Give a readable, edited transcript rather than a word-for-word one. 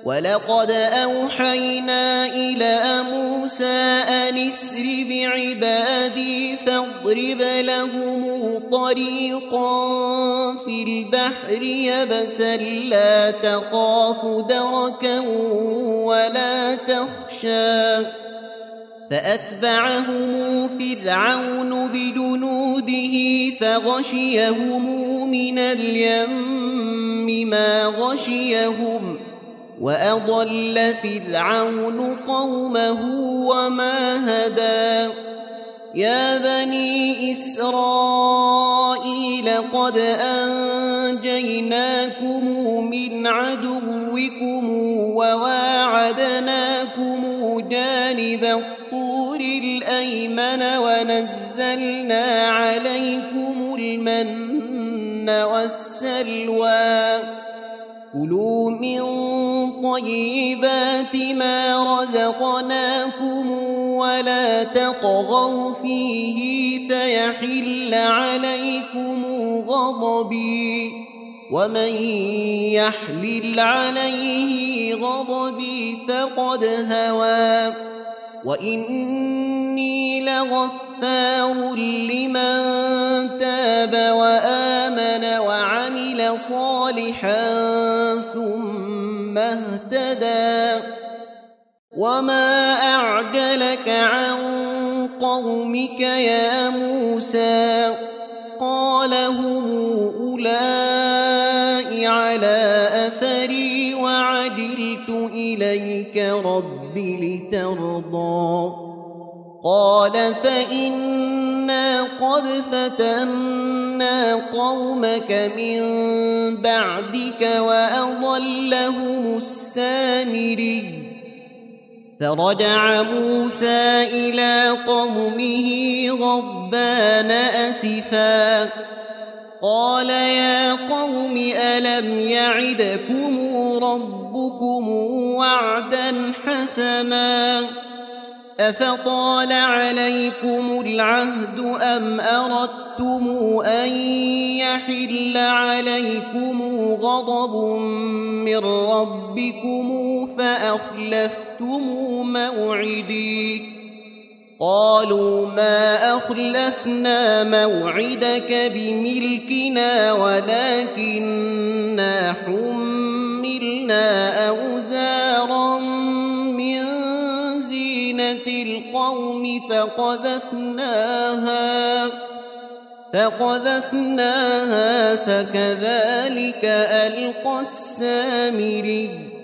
ولقد أوحينا إلى موسى أن اسر بعبادي فاضرب لهم طريقا في البحر يبسا لا تخاف دركا ولا تخشى فأتبعهم فرعون بجنوده فغشيهم من اليم ما غشيهم وأضل فرعون قومه وما هدى يا بني إسرائيل قد أنجيناكم من عدوكم وواعدناكم جانب الطور الأيمن ونزلنا عليكم المن والسلوى كلوا من طيبات ما رزقناكم ولا تطغوا فيه فيحل عليكم غضبي ومن يحلل عليه غضبي فقد هوى وإني لغفار لمن تاب وآمن وعمل صالحا ثم اهتدى وما أعجلك عن قومك يا موسى قال هم أولئك على أثري وعجلت إليك رب لترضى قال فإنا قد فتنا قومك من بعدك وأضلهم السامري فرجع موسى إلى قومه غضبان أسفا قال يا قوم ألم يعدكم ربكم وعدا حسنا أفطال عليكم العهد أم أردتم أن يحل عليكم غضب من ربكم فأخلفتم موعدي قالوا ما أخلفنا موعدك بملكنا ولكننا حملنا أوزارا من زينة القوم فقذفناها فكذلك ألقى السامري